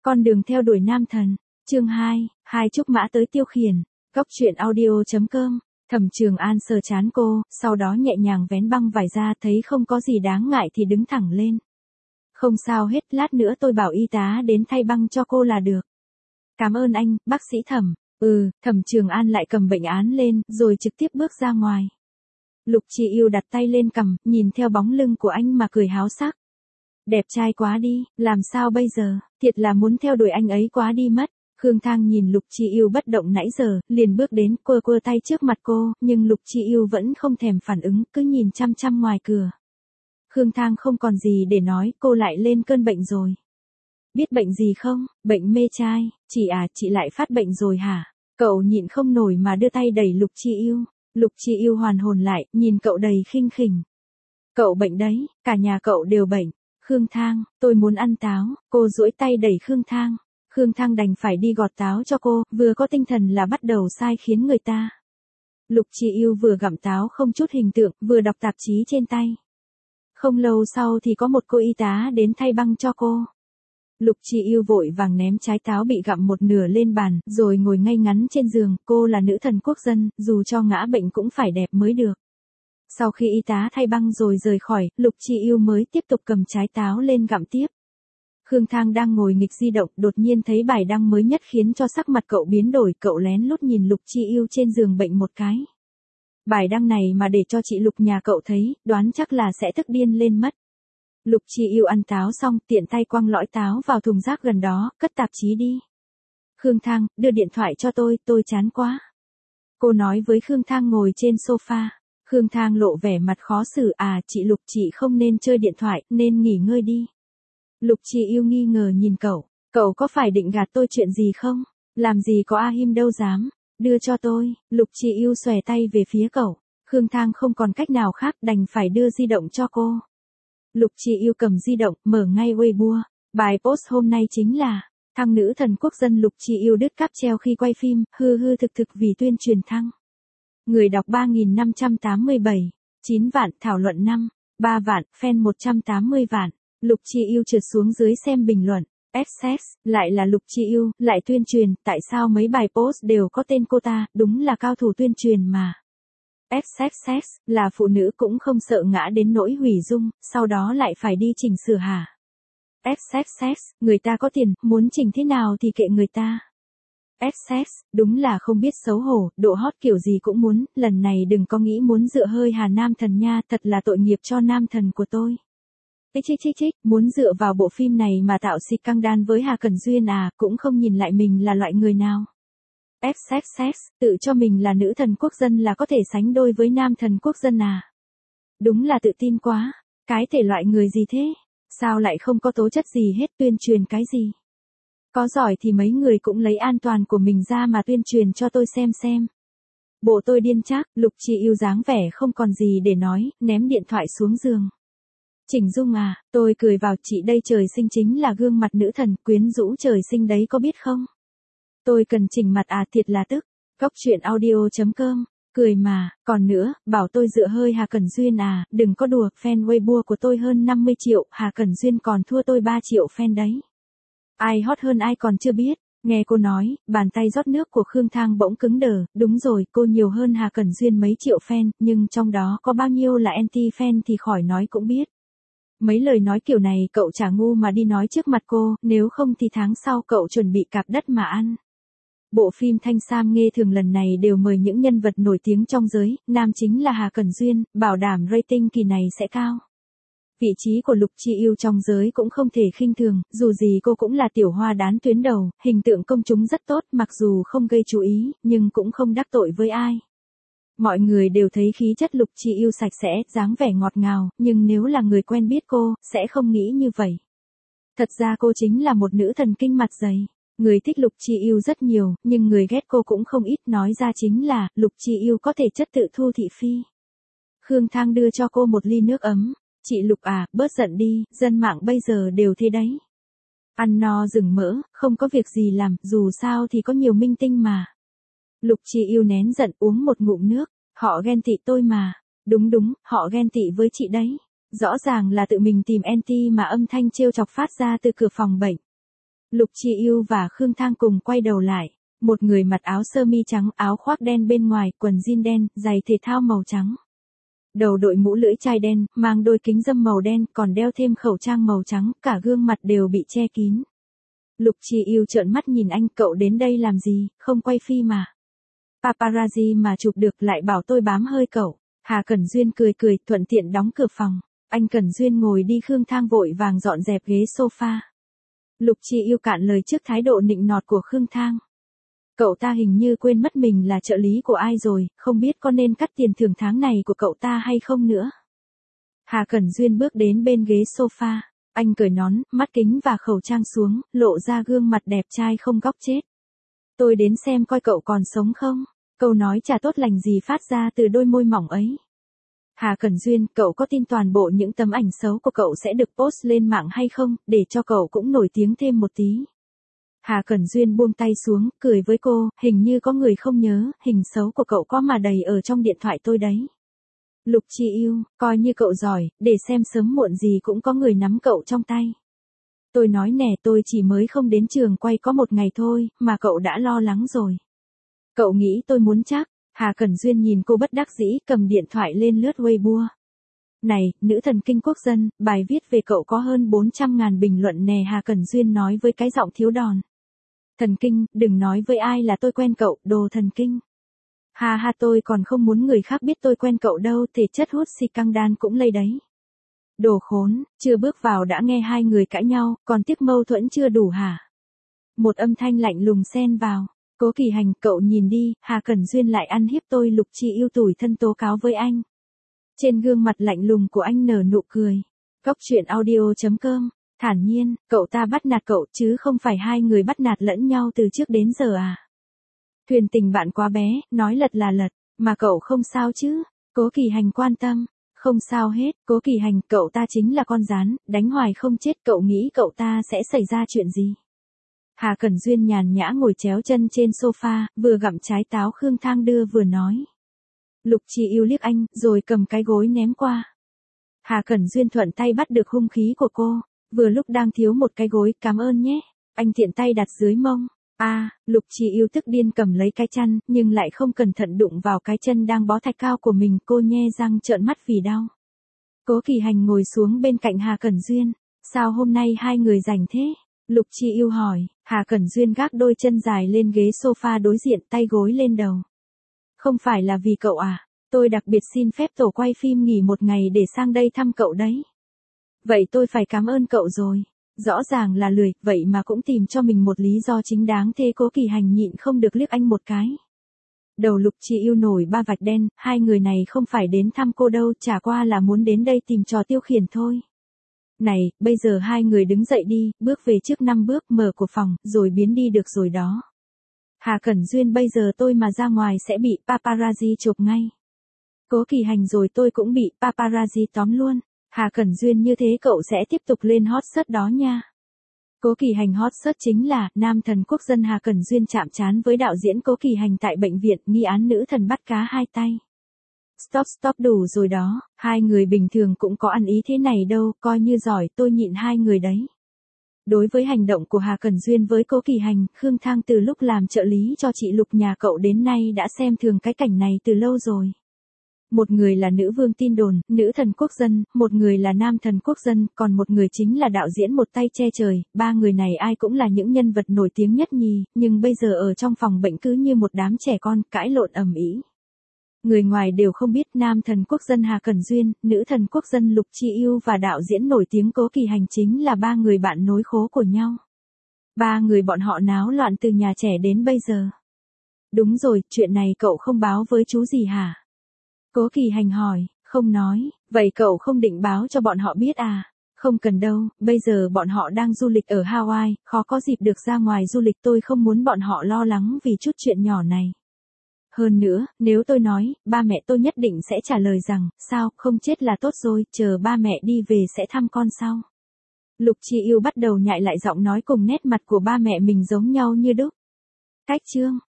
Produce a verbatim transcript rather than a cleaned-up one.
Con đường theo đuổi nam thần. Chương hai, hai trúc mã tới tiêu khiển. Góc truyện audio.com. Thẩm Trường An sờ chán cô, sau đó nhẹ nhàng vén băng vải ra, thấy không có gì đáng ngại thì đứng thẳng lên. Không sao hết, lát nữa tôi bảo y tá đến thay băng cho cô là được. Cảm ơn anh, bác sĩ Thẩm. Ừ, Thẩm Trường An lại cầm bệnh án lên, rồi trực tiếp bước ra ngoài. Lục Chi Yêu đặt tay lên cằm, nhìn theo bóng lưng của anh mà cười háo sắc. Đẹp trai quá đi, làm sao bây giờ, thiệt là muốn theo đuổi anh ấy quá đi mất. Khương Thang nhìn Lục Chi Yêu bất động nãy giờ, liền bước đến, quơ quơ tay trước mặt cô, nhưng Lục Chi Yêu vẫn không thèm phản ứng, cứ nhìn chăm chăm ngoài cửa. Khương Thang không còn gì để nói, cô lại lên cơn bệnh rồi. Biết bệnh gì không? Bệnh mê trai. Chị à, chị lại phát bệnh rồi hả? Cậu nhịn không nổi mà đưa tay đẩy Lục Chi Yêu. Lục Chi Yêu hoàn hồn lại, nhìn cậu đầy khinh khỉnh. Cậu bệnh đấy, cả nhà cậu đều bệnh. Khương Thang, tôi muốn ăn táo. Cô duỗi tay đẩy Khương Thang. Khương Thang đành phải đi gọt táo cho cô, vừa có tinh thần là bắt đầu sai khiến người ta. Lục Chi Yêu vừa gặm táo không chút hình tượng, vừa đọc tạp chí trên tay. Không lâu sau thì có một cô y tá đến thay băng cho cô. Lục Chi Yêu vội vàng ném trái táo bị gặm một nửa lên bàn, rồi ngồi ngay ngắn trên giường, cô là nữ thần quốc dân, dù cho ngã bệnh cũng phải đẹp mới được. Sau khi y tá thay băng rồi rời khỏi, Lục Chi Yêu mới tiếp tục cầm trái táo lên gặm tiếp. Khương Thang đang ngồi nghịch di động, đột nhiên thấy bài đăng mới nhất khiến cho sắc mặt cậu biến đổi, cậu lén lút nhìn Lục Chi Yêu trên giường bệnh một cái. Bài đăng này mà để cho chị Lục nhà cậu thấy, đoán chắc là sẽ tức điên lên mất. Lục Chi Yêu ăn táo xong, tiện tay quăng lõi táo vào thùng rác gần đó, cất tạp chí đi. Khương Thang, đưa điện thoại cho tôi, tôi chán quá. Cô nói với Khương Thang ngồi trên sofa. Khương Thang lộ vẻ mặt khó xử, à, chị Lục, chị không nên chơi điện thoại, nên nghỉ ngơi đi. Lục Chi Yêu nghi ngờ nhìn cậu, cậu có phải định gạt tôi chuyện gì không? Làm gì có A Him đâu dám, đưa cho tôi. Lục Chi Yêu xòe tay về phía cậu. Khương Thang không còn cách nào khác, đành phải đưa di động cho cô. Lục Chi Yêu cầm di động, mở ngay Weibo. Bài post hôm nay chính là thăng nữ thần quốc dân. Lục Chi Yêu đứt cáp treo khi quay phim, hư hư thực thực vì tuyên truyền thăng. Người đọc ba nghìn năm trăm tám mươi bảy, chín vạn, thảo luận năm, ba vạn, fan một trăm tám mươi vạn. Lục Chi Yêu trượt xuống dưới xem bình luận. ét ét, lại là Lục Chi Yêu, lại tuyên truyền, tại sao mấy bài post đều có tên cô ta, đúng là cao thủ tuyên truyền mà. ét ét, là phụ nữ cũng không sợ ngã đến nỗi hủy dung, sau đó lại phải đi chỉnh sửa hả? ét ét, người ta có tiền, muốn chỉnh thế nào thì kệ người ta. ét ét, đúng là không biết xấu hổ, độ hot kiểu gì cũng muốn, lần này đừng có nghĩ muốn dựa hơi Hà nam thần nha, thật là tội nghiệp cho nam thần của tôi. Ích chích chích chích, muốn dựa vào bộ phim này mà tạo xịt căng đan với Hà Cẩn Duyên à, cũng không nhìn lại mình là loại người nào. ét ét, tự cho mình là nữ thần quốc dân là có thể sánh đôi với nam thần quốc dân à. Đúng là tự tin quá, cái thể loại người gì thế, sao lại không có tố chất gì hết, tuyên truyền cái gì. Có giỏi thì mấy người cũng lấy an toàn của mình ra mà tuyên truyền cho tôi xem xem. Bộ tôi điên chắc. Lục Chi Yêu dáng vẻ không còn gì để nói, ném điện thoại xuống giường. Chỉnh dung à, tôi cười vào, chị đây trời sinh chính là gương mặt nữ thần, quyến rũ trời sinh đấy có biết không? Tôi cần chỉnh mặt à, thiệt là tức. Góc truyện audio.com, cười mà, còn nữa, bảo tôi dựa hơi Hà Cẩn Duyên à, đừng có đùa, fan Weibo của tôi hơn năm mươi triệu, Hà Cẩn Duyên còn thua tôi ba triệu fan đấy. Ai hot hơn ai còn chưa biết. Nghe cô nói, bàn tay rót nước của Khương Thang bỗng cứng đờ, đúng rồi, cô nhiều hơn Hà Cẩn Duyên mấy triệu fan, nhưng trong đó có bao nhiêu là anti-fan thì khỏi nói cũng biết. Mấy lời nói kiểu này cậu chả ngu mà đi nói trước mặt cô, nếu không thì tháng sau cậu chuẩn bị cạp đất mà ăn. Bộ phim Thanh Sam Nghê Thường lần này đều mời những nhân vật nổi tiếng trong giới, nam chính là Hà Cẩn Duyên, bảo đảm rating kỳ này sẽ cao. Vị trí của Lục Chi Yêu trong giới cũng không thể khinh thường, dù gì cô cũng là tiểu hoa đán tuyến đầu, hình tượng công chúng rất tốt, mặc dù không gây chú ý, nhưng cũng không đắc tội với ai. Mọi người đều thấy khí chất Lục Chi Yêu sạch sẽ, dáng vẻ ngọt ngào, nhưng nếu là người quen biết cô, sẽ không nghĩ như vậy. Thật ra cô chính là một nữ thần kinh mặt dày. Người thích Lục Chi Yêu rất nhiều, nhưng người ghét cô cũng không ít, nói ra chính là, Lục Chi Yêu có thể chất tự thu thị phi. Khương Thang đưa cho cô một ly nước ấm. Chị Lục à, bớt giận đi, dân mạng bây giờ đều thế đấy. Ăn no rừng mỡ, không có việc gì làm, dù sao thì có nhiều minh tinh mà. Lục Chi Yêu nén giận uống một ngụm nước, họ ghen tị tôi mà. Đúng đúng, họ ghen tị với chị đấy. Rõ ràng là tự mình tìm anti mà âm thanh trêu chọc phát ra từ cửa phòng bệnh. Lục Chi Yêu và Khương Thang cùng quay đầu lại. Một người mặc áo sơ mi trắng, áo khoác đen bên ngoài, quần jean đen, giày thể thao màu trắng. Đầu đội mũ lưỡi chai đen, mang đôi kính râm màu đen, còn đeo thêm khẩu trang màu trắng, cả gương mặt đều bị che kín. Lục Chi Yêu trợn mắt nhìn anh, cậu đến đây làm gì, không quay phim mà. Paparazzi mà chụp được lại bảo tôi bám hơi cậu. Hà Cẩn Duyên cười cười, thuận tiện đóng cửa phòng. Anh Cẩn Duyên ngồi đi, Khương Thang vội vàng dọn dẹp ghế sofa. Lục Chi Yêu cạn lời trước thái độ nịnh nọt của Khương Thang. Cậu ta hình như quên mất mình là trợ lý của ai rồi, không biết có nên cắt tiền thưởng tháng này của cậu ta hay không nữa. Hà Cẩn Duyên bước đến bên ghế sofa. Anh cởi nón, mắt kính và khẩu trang xuống, lộ ra gương mặt đẹp trai không góc chết. Tôi đến xem coi cậu còn sống không. Câu nói chả tốt lành gì phát ra từ đôi môi mỏng ấy. Hà Cẩn Duyên, cậu có tin toàn bộ những tấm ảnh xấu của cậu sẽ được post lên mạng hay không, để cho cậu cũng nổi tiếng thêm một tí. Hà Cẩn Duyên buông tay xuống, cười với cô, hình như có người không nhớ, hình xấu của cậu có mà đầy ở trong điện thoại tôi đấy. Lục Chi Yêu, coi như cậu giỏi, để xem sớm muộn gì cũng có người nắm cậu trong tay. Tôi nói nè, tôi chỉ mới không đến trường quay có một ngày thôi, mà cậu đã lo lắng rồi. Cậu nghĩ tôi muốn chắc. Hà Cẩn Duyên nhìn cô bất đắc dĩ, cầm điện thoại lên lướt Weibo. Này, nữ thần kinh quốc dân, bài viết về cậu có hơn bốn trăm ngàn bình luận nè, Hà Cẩn Duyên nói với cái giọng thiếu đòn. Thần kinh, đừng nói với ai là tôi quen cậu, đồ thần kinh. Ha ha, tôi còn không muốn người khác biết tôi quen cậu đâu, thể chất hút xì căng đan cũng lây đấy. Đồ khốn, chưa bước vào đã nghe hai người cãi nhau, còn tiếc mâu thuẫn chưa đủ hả? Một âm thanh lạnh lùng xen vào. Cố Kỳ Hành, cậu nhìn đi, Hà Cẩn Duyên lại ăn hiếp tôi. Lục Chi Yêu tủi thân tố cáo với anh. Trên gương mặt lạnh lùng của anh nở nụ cười. Góc truyện audio chấm com, thản nhiên, cậu ta bắt nạt cậu chứ không phải hai người bắt nạt lẫn nhau từ trước đến giờ à. Thuyền tình bạn quá bé, nói lật là lật, mà cậu không sao chứ. Cố Kỳ Hành quan tâm. Không sao hết, Cố Kỳ Hành, cậu ta chính là con rắn, đánh hoài không chết, cậu nghĩ cậu ta sẽ xảy ra chuyện gì? Hà Cẩn Duyên nhàn nhã ngồi chéo chân trên sofa, vừa gặm trái táo Khương Thang đưa vừa nói. Lục Chi Yêu liếc anh, rồi cầm cái gối ném qua. Hà Cẩn Duyên thuận tay bắt được hung khí của cô, vừa lúc đang thiếu một cái gối, cảm ơn nhé. Anh tiện tay đặt dưới mông. A, à, Lục Chi Yêu tức điên cầm lấy cái chăn, nhưng lại không cẩn thận đụng vào cái chân đang bó thạch cao của mình, cô nhe răng trợn mắt vì đau. Cố Kỳ Hành ngồi xuống bên cạnh Hà Cẩn Duyên. Sao hôm nay hai người rảnh thế? Lục Chi Yêu hỏi. Hà Cẩn Duyên gác đôi chân dài lên ghế sofa đối diện, tay gối lên đầu. Không phải là vì cậu à, tôi đặc biệt xin phép tổ quay phim nghỉ một ngày để sang đây thăm cậu đấy. Vậy tôi phải cảm ơn cậu rồi. Rõ ràng là lười, vậy mà cũng tìm cho mình một lý do chính đáng thế. Cố Kỳ Hành nhịn không được liếc anh một cái. Đầu Lục Chi Yêu nổi ba vạch đen, hai người này không phải đến thăm cô đâu, chả qua là muốn đến đây tìm trò tiêu khiển thôi. Này, bây giờ hai người đứng dậy đi, bước về trước năm bước, mở của phòng, rồi biến đi được rồi đó. Hà Cẩn Duyên, bây giờ tôi mà ra ngoài sẽ bị paparazzi chụp ngay. Cố Kỳ Hành, rồi tôi cũng bị paparazzi tóm luôn. Hà Cẩn Duyên, như thế cậu sẽ tiếp tục lên hot search đó nha. Cố Kỳ Hành hot search chính là nam thần quốc dân. Hà Cẩn Duyên chạm trán với đạo diễn Cố Kỳ Hành tại bệnh viện, nghi án nữ thần bắt cá hai tay. Stop stop đủ rồi đó, hai người bình thường cũng có ăn ý thế này đâu, coi như giỏi, tôi nhịn hai người đấy. Đối với hành động của Hà Cẩn Duyên với Cố Kỳ Hành, Khương Thang từ lúc làm trợ lý cho chị Lục nhà cậu đến nay đã xem thường cái cảnh này từ lâu rồi. Một người là nữ vương tin đồn, nữ thần quốc dân, một người là nam thần quốc dân, còn một người chính là đạo diễn một tay che trời, ba người này ai cũng là những nhân vật nổi tiếng nhất nhì, nhưng bây giờ ở trong phòng bệnh cứ như một đám trẻ con, cãi lộn ầm ĩ. Người ngoài đều không biết nam thần quốc dân Hà Cẩn Duyên, nữ thần quốc dân Lục Chi Yêu và đạo diễn nổi tiếng Cố Kỳ Hành chính là ba người bạn nối khố của nhau. Ba người bọn họ náo loạn từ nhà trẻ đến bây giờ. Đúng rồi, chuyện này cậu không báo với chú gì hả? Cố Kỳ Hành hỏi. Không nói, vậy cậu không định báo cho bọn họ biết à? Không cần đâu, bây giờ bọn họ đang du lịch ở Hawaii, khó có dịp được ra ngoài du lịch, tôi không muốn bọn họ lo lắng vì chút chuyện nhỏ này. Hơn nữa, nếu tôi nói, ba mẹ tôi nhất định sẽ trả lời rằng, sao, không chết là tốt rồi, chờ ba mẹ đi về sẽ thăm con sau. Lục Chi Yêu bắt đầu nhại lại giọng nói cùng nét mặt của ba mẹ mình giống nhau như đúc. Cách chương.